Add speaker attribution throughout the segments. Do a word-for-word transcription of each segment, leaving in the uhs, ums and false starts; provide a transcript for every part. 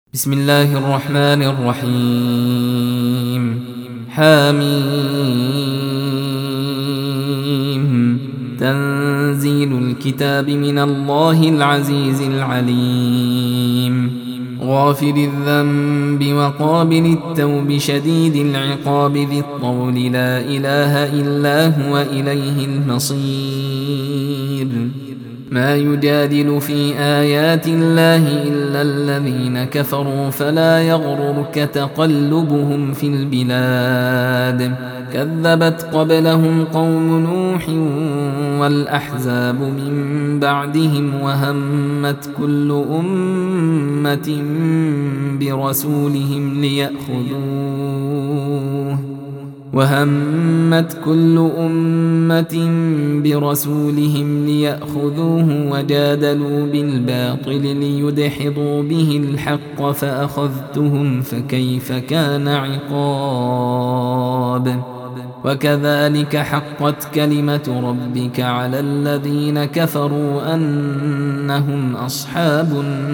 Speaker 1: بسم الله الرحمن الرحيم. حميم. تنزيل الكتاب من الله العزيز العليم. غافر الذنب وقابل التوب شديد العقاب ذي الطول لا إله إلا هو إليه المصير. ما يجادل في آيات الله إلا الذين كفروا فلا يغررك تقلبهم في البلاد. كذبت قبلهم قوم نوح والأحزاب من بعدهم وهمت كل أمة برسولهم ليأخذوه وهمت كل أمة برسولهم ليأخذوه وجادلوا بالباطل ليدحضوا به الحق فأخذتهم فكيف كان عقاب. وكذلك حقت كلمة ربك على الذين كفروا أنهم أصحاب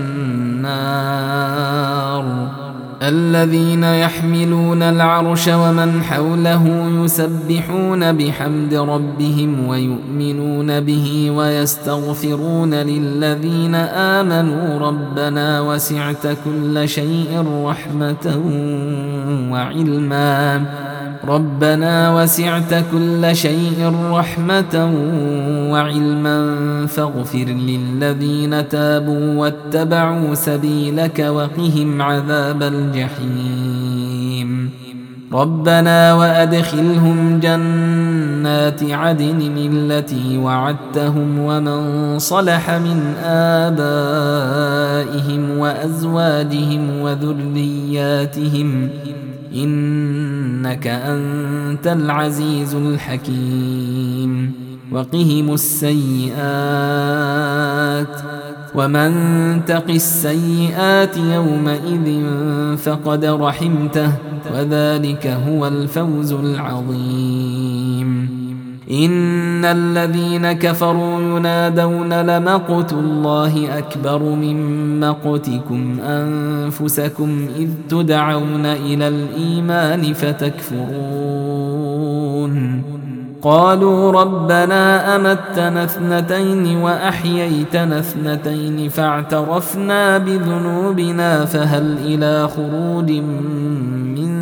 Speaker 1: النار. الذين يحملون العرش ومن حوله يسبحون بحمد ربهم ويؤمنون به ويستغفرون للذين آمنوا ربنا وسعت كل شيء رحمة وعلما ربنا وسعت كل شيء رحمة وعلما فاغفر للذين تابوا واتبعوا سبيلك وقهم عذاب الجحيم. ربنا وأدخلهم جنات عدن التي وعدتهم ومن صلح من آبائهم وأزواجهم وذرياتهم إنك أنت العزيز الحكيم. وقهم السيئات ومن تق السيئات يومئذ فقد رحمته وذلك هو الفوز العظيم. إن الذين كفروا ينادون لمقت الله أكبر من مقتكم أنفسكم إذ تدعون إلى الإيمان فتكفرون. قالوا ربنا أمتنا اثنتين وأحييتنا اثنتين فاعترفنا بذنوبنا فهل إلى خروج من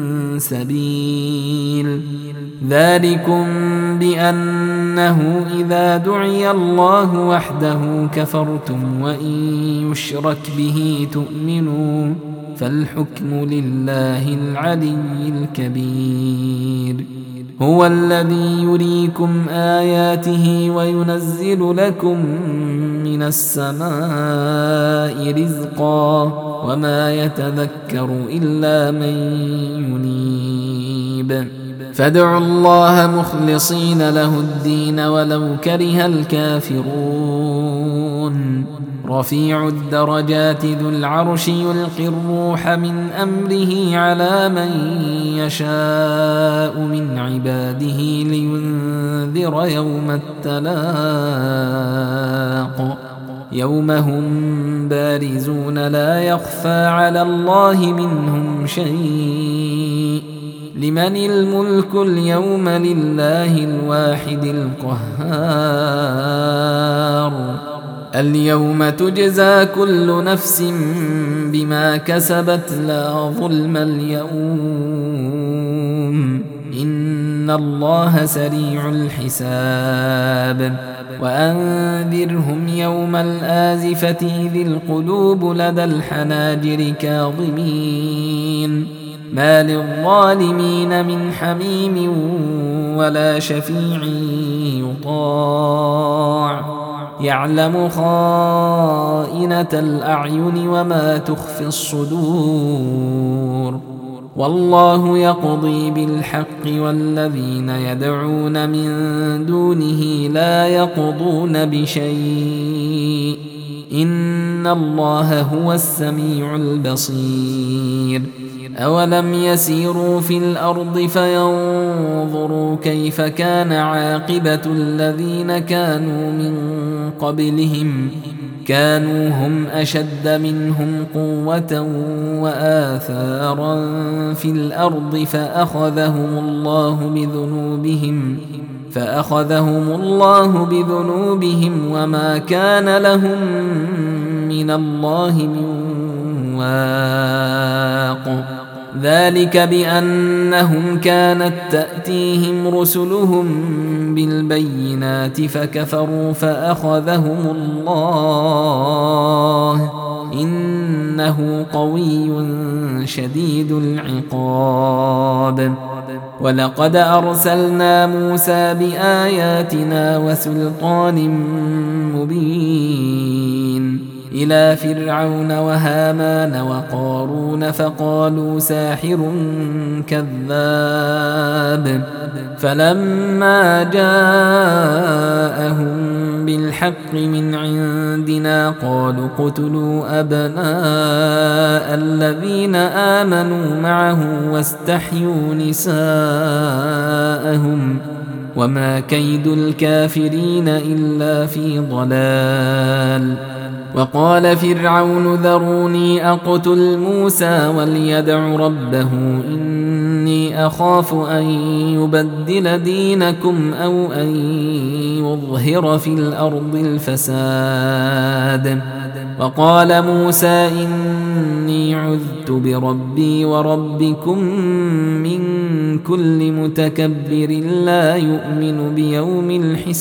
Speaker 1: سبيل. ذلكم بأنه إذا دعي الله وحده كفرتم وإن يشرك به تؤمنوا فالحكم لله العلي الكبير. هو الذي يريكم آياته وينزل لكم من السماء رزقا وما يتذكر إلا من ينيب. فادعوا الله مخلصين له الدين ولو كره الكافرون. رفيع الدرجات ذو العرش يلقي الروح من أمره على من يشاء من عباده لينذر يوم التلاق يوم هم بارزون لا يخفى على الله منهم شيء. لمن الملك اليوم لله الواحد القهار. اليوم تجزى كل نفس بما كسبت لا ظلم اليوم إن الله سريع الحساب. وأنذرهم يوم الآزفة إذ القلوب لدى الحناجر كاظمين ما للظالمين من حميم ولا شفيع يطاع يعلم خائنة الأعين وما تخفي الصدور. والله يقضي بالحق والذين يدعون من دونه لا يقضون بشيء إن الله هو السميع البصير. أولم يسيروا في الأرض فينظروا كيف كان عاقبة الذين كانوا من قبلهم كانوا هم أشد منهم قوة وآثارا في الأرض فأخذهم الله بذنوبهم فأخذهم الله بذنوبهم وما كان لهم من الله من واق ذلك بأنهم كانت تأتيهم رسلهم بالبينات فكفروا فأخذهم الله إنه قوي شديد العقاب ولقد أرسلنا موسى بآياتنا وسلطان مبين إلى فرعون وهامان وقارون فقالوا ساحر كذاب فلما جاءهم بالحق من عندنا قالوا اقتلوا أبناء الذين آمنوا معه واستحيوا نساءهم وما كيد الكافرين إلا في ضلال وقال فرعون ذروني أقتل موسى وليدع ربه إني أخاف أن يبدل دينكم أو أن يظهر في الأرض الفساد وقال موسى إني عذت بربي وربكم من كل متكبر لا يؤمن بيوم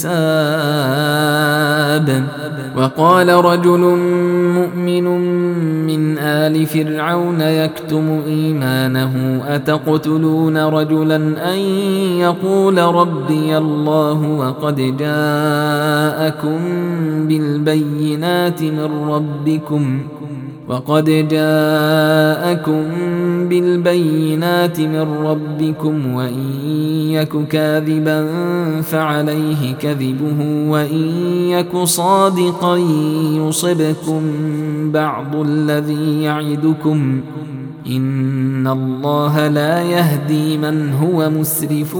Speaker 1: الحساب وقال رجل مؤمن من آل فرعون يكتم إيمانه أتقتلون رجلا أن يقول ربي الله وقد جاءكم بالبينات من ربكم وقد جاءكم بالبينات من ربكم وإن يك كاذبا فعليه كذبه وإن يك صادقا يصبكم بعض الذي يعدكم إن الله لا يهدي من هو مسرف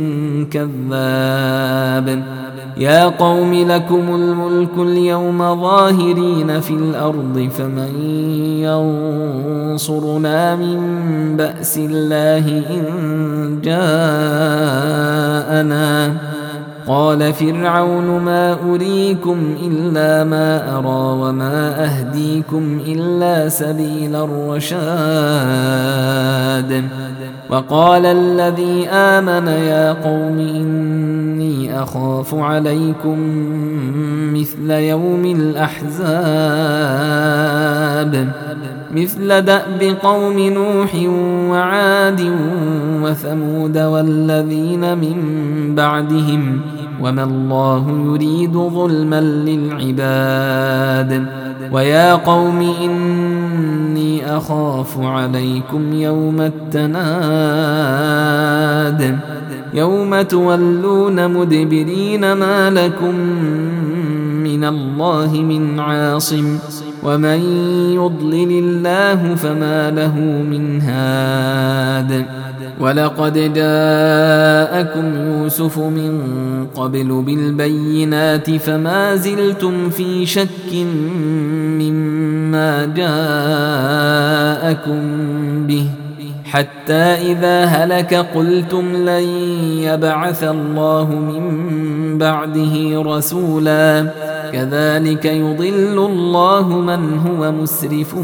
Speaker 1: كذاب يا قوم لكم الملك اليوم ظاهرين في الأرض فمن ينصرنا من بأس الله إن جاءنا قال فرعون ما أريكم إلا ما أرى وما أهديكم إلا سبيل الرشاد وقال الذي آمن يا قوم إني أخاف عليكم مثل يوم الأحزاب مثل دأب قوم نوح وعاد وثمود والذين من بعدهم وما الله يريد ظلما للعباد ويا قوم إني أخاف عليكم يوم التناد يوم تولون مدبرين ما لكم من الله من عاصم ومن يضلل الله فما له من هاد ولقد جاءكم يوسف من قبل بالبينات فما زلتم في شك مما جاءكم به حتى إذا هلك قلتم لن يبعث الله من بعده رسولا كذلك يضل الله من هو مسرف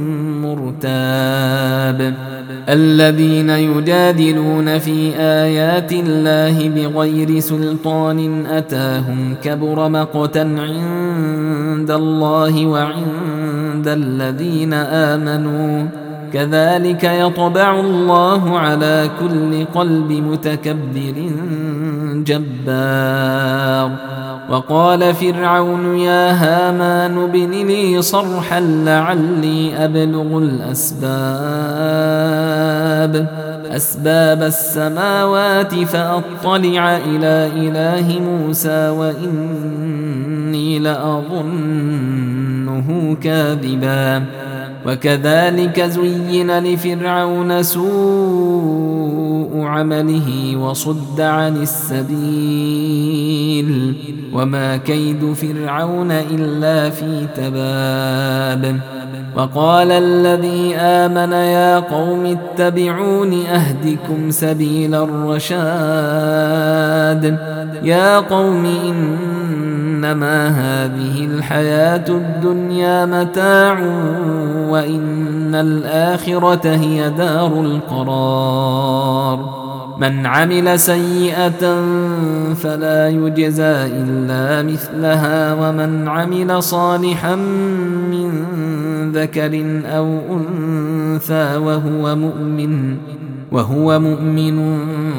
Speaker 1: مرتاب الذين يجادلون في آيات الله بغير سلطان أتاهم كبر مقتا عند الله وعند الذين آمنوا كذلك يطبع الله على كل قلب متكبر جبار وقال فرعون يا هامان ابن لي صرحا لعلي أبلغ الأسباب أسباب السماوات فأطلع إلى إله موسى وإني لأظنه كاذبا وكذلك زين لفرعون سوء عمله وصد عن السبيل سبيل وما كيد فرعون إلا في تباب وقال الذي آمن يا قوم اتبعون أهدكم سبيل الرشاد يا قوم إنما هذه الحياة الدنيا متاع وإن الآخرة هي دار القرار من عمل سيئة فلا يجزى إلا مثلها ومن عمل صالحا من ذكر أو أنثى وهو مؤمن وهو مؤمن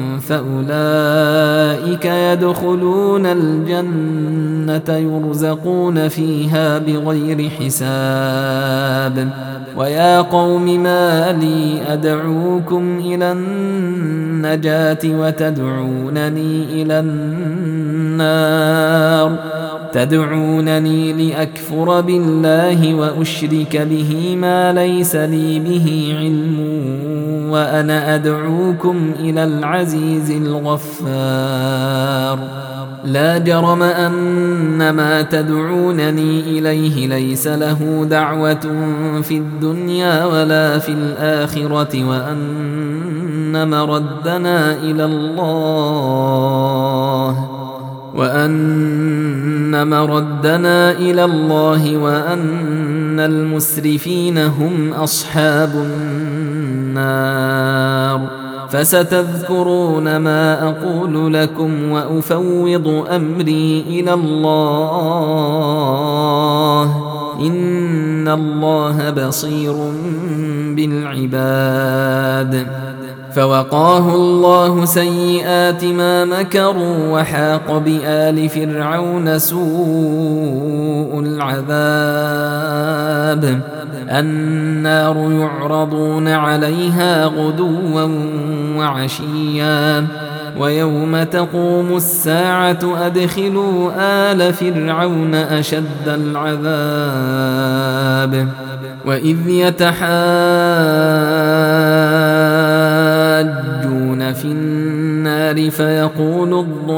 Speaker 1: فأولئك يدخلون الجنة يرزقون فيها بغير حساب ويا قوم ما لي أدعوكم إلى النجاة وتدعونني إلى النار تدعونني لأكفر بالله وأشرك به ما ليس لي به علم وأنا أدعوكم إلى العزيز الغفار لا جرم أن ما تدعونني إليه ليس له دعوة في الدنيا ولا في الآخرة وأن مردنا إلى الله وأن مردنا إلى الله وأن المسرفين هم أصحاب النار فستذكرون ما أقول لكم وأفوض أمري إلى الله إن الله بصير بالعباد فوقاه الله سيئات ما مكروا وحاق بآل فرعون سوء العذاب النار يعرضون عليها غدوا وعشيا ويوم تقوم الساعة أدخلوا آل فرعون أشد العذاب وإذ يتحاجون في النار فيقول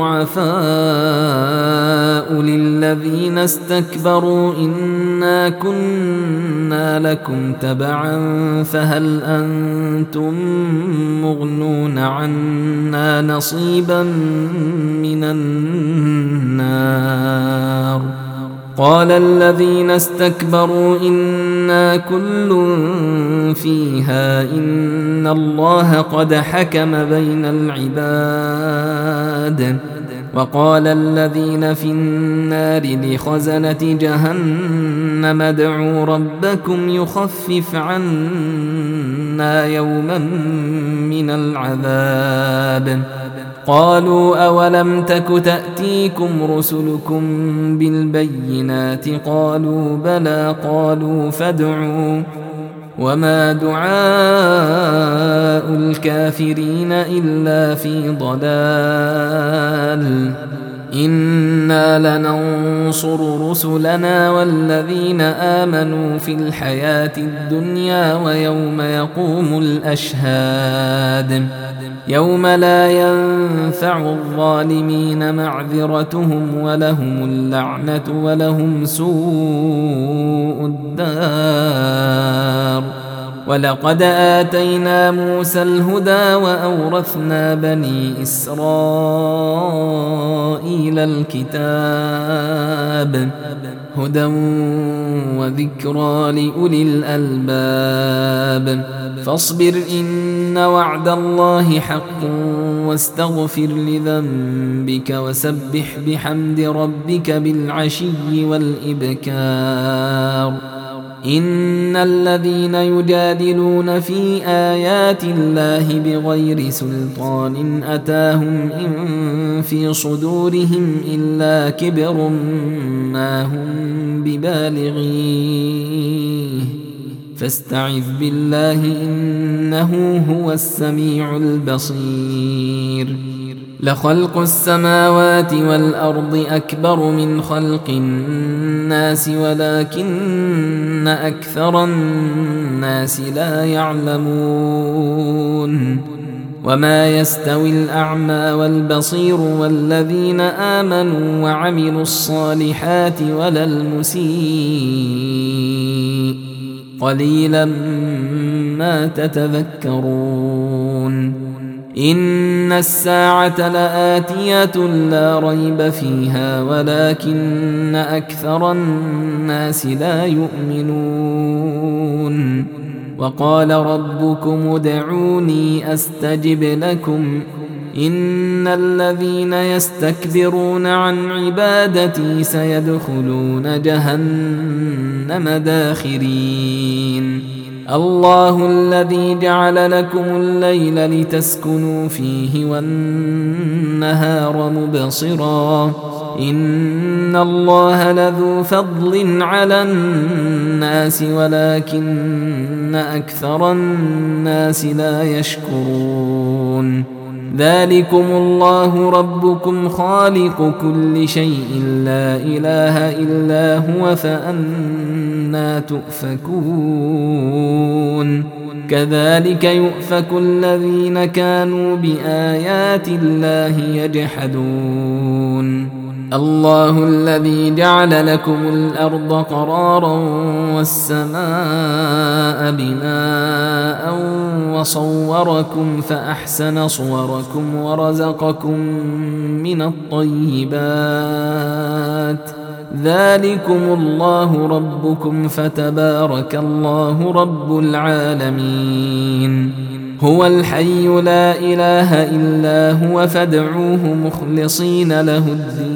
Speaker 1: الضعفاء للذين استكبروا إنا كنا لكم تبعا فهل أنتم مغنون عنا نصيبا من النار قال الذين استكبروا إنا كل فيها إن الله قد حكم بين العباد وقال الذين في النار لخزنة جهنم ادعوا ربكم يخفف عنا يوما من العذاب قالوا أولم تك تأتيكم رسلكم بالبينات قالوا بلى قالوا فادعوا وما دعاء الكافرين إلا في ضلال إنا لننصر رسلنا والذين آمنوا في الحياة الدنيا ويوم يقوم الأشهاد يوم لا ينفع الظالمين معذرتهم ولهم اللعنة ولهم سوء الدار ولقد آتينا موسى الهدى وأورثنا بني إسرائيل الكتاب هدى وذكرى لأولي الألباب فاصبر إن وعد الله حق واستغفر لذنبك وسبح بحمد ربك بالعشي والإبكار إن الذين يجادلون في آيات الله بغير سلطان أتاهم إن في صدورهم إلا كبر ما هم ببالغيه فاستعذ بالله إنه هو السميع البصير لخلق السماوات والأرض أكبر من خلق الناس ولكن أكثر الناس لا يعلمون وما يستوي الأعمى والبصير والذين آمنوا وعملوا الصالحات ولا المسيء قليلا ما تتذكرون إن الساعة لآتية لا ريب فيها ولكن أكثر الناس لا يؤمنون وقال ربكم ادعوني أستجب لكم إن الذين يستكبرون عن عبادتي سيدخلون جهنم داخرين الله الذي جعل لكم الليل لتسكنوا فيه والنهار مبصرا إن الله لذو فضل على الناس ولكن أكثر الناس لا يشكرون ذلكم الله ربكم خالق كل شيء لا إله إلا هو فأنى تؤفكون كذلك يؤفك الذين كانوا بآيات الله يجحدون الله الذي جعل لكم الأرض قرارا والسماء بناء وصوركم فأحسن صوركم ورزقكم من الطيبات ذلكم الله ربكم فتبارك الله رب العالمين هو الحي لا إله إلا هو فادعوه مخلصين له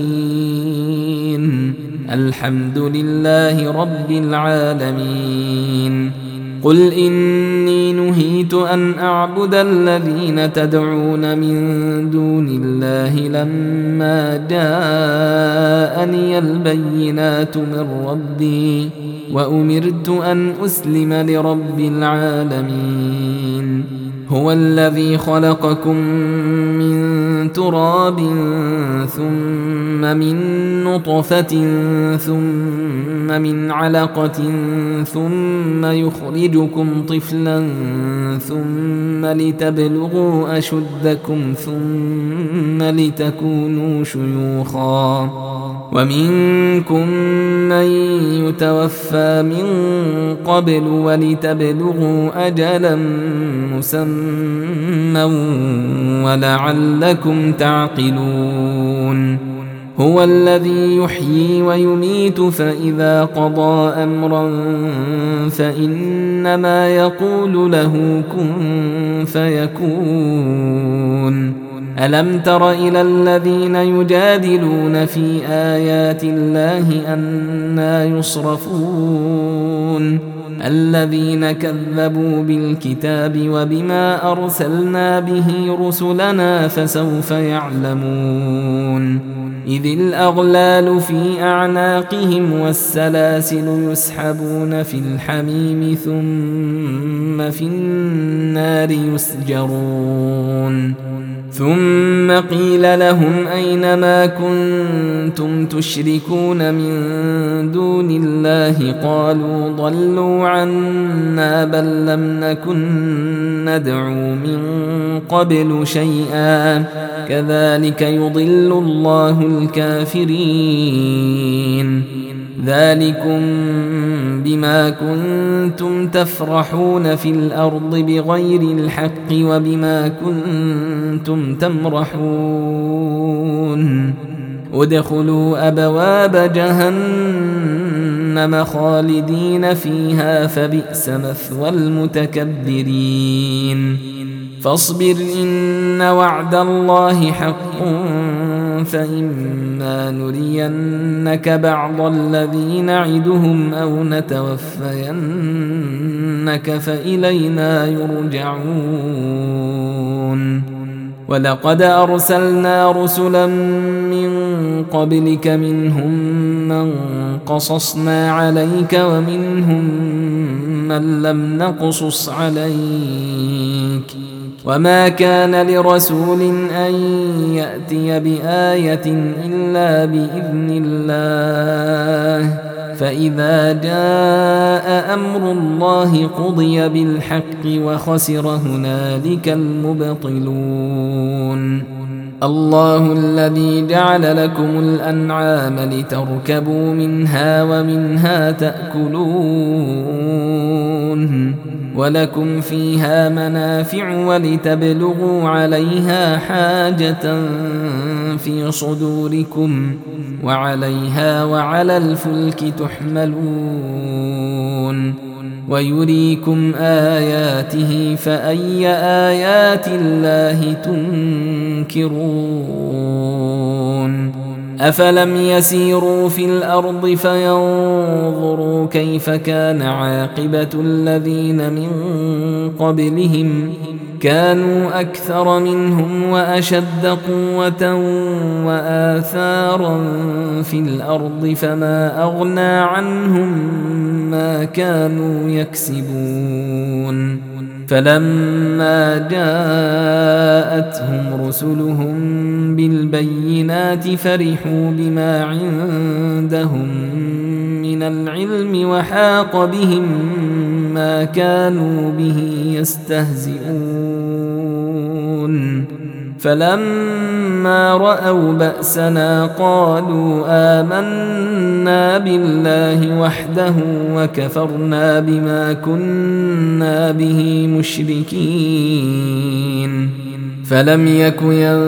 Speaker 1: الدين الحمد لله رب العالمين قل إني نهيت أن أعبد الذين تدعون من دون الله لما جاءني البينات من ربي وأمرت أن أسلم لرب العالمين هو الذي خلقكم من تراب ثم من نطفة ثم من علقة ثم يخرجكم طفلا ثم لتبلغوا أشدكم ثم لتكونوا شيوخا ومنكم من يتوفى من قبل ولتبلغوا أجلا مسمى ولعلكم تعقلون هو الذي يحيي ويميت فإذا قضى أمرا فإنما يقول له كن فيكون ألم تر إلى الذين يجادلون في آيات الله أنى يصرفون الذين كذبوا بالكتاب وبما أرسلنا به رسلنا فسوف يعلمون إذ الأغلال في أعناقهم والسلاسل يسحبون في الحميم ثم في النار يسجرون ثم قيل لهم أين ما كنتم تشركون من دون الله قالوا ضلوا عنا بل لم نكن ندعو من قبل شيئا كذلك يضل الله الكافرين ذلكم بما كنتم تفرحون في الأرض بغير الحق وبما كنتم تمرحون ادخلوا أبواب جهنم خالدين فيها فبئس مثوى المتكبرين فاصبر إن وعد الله حق فإما نرينك بعض الذي نعدهم أو نتوفينك فإلينا يرجعون ولقد أرسلنا رسلا من قبلك منهم من قصصنا عليك ومنهم من لم نقصص عليك وما كان لرسول أن يأتي بآية إلا بإذن الله فإذا جاء أمر الله قضي بالحق وخسر هنالك المبطلون. الله الذي جعل لكم الأنعام لتركبوا منها ومنها تأكلون ولكم فيها منافع ولتبلغوا عليها حاجة في صدوركم وعليها وعلى الفلك تحملون ويريكم آياته فأي آيات الله تنكرون أفلم يسيروا في الأرض فينظروا كيف كان عاقبة الذين من قبلهم كانوا أكثر منهم وأشد قوة وآثارا في الأرض فما أغنى عنهم ما كانوا يكسبون فلما جاءتهم رسلهم بالبينات فرحوا بما عندهم من العلم وحاق بهم ما كانوا به يستهزئون فلما رأوا بأسنا قالوا آمنا بالله وحده وكفرنا بما كنا به مشركين فلم يك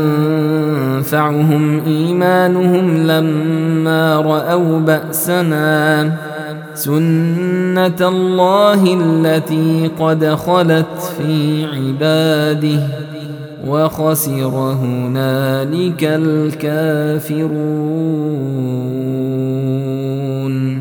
Speaker 1: ينفعهم إيمانهم لما رأوا بأسنا سنة الله التي قد خلت في عباده وخسر هنالك الكافرون.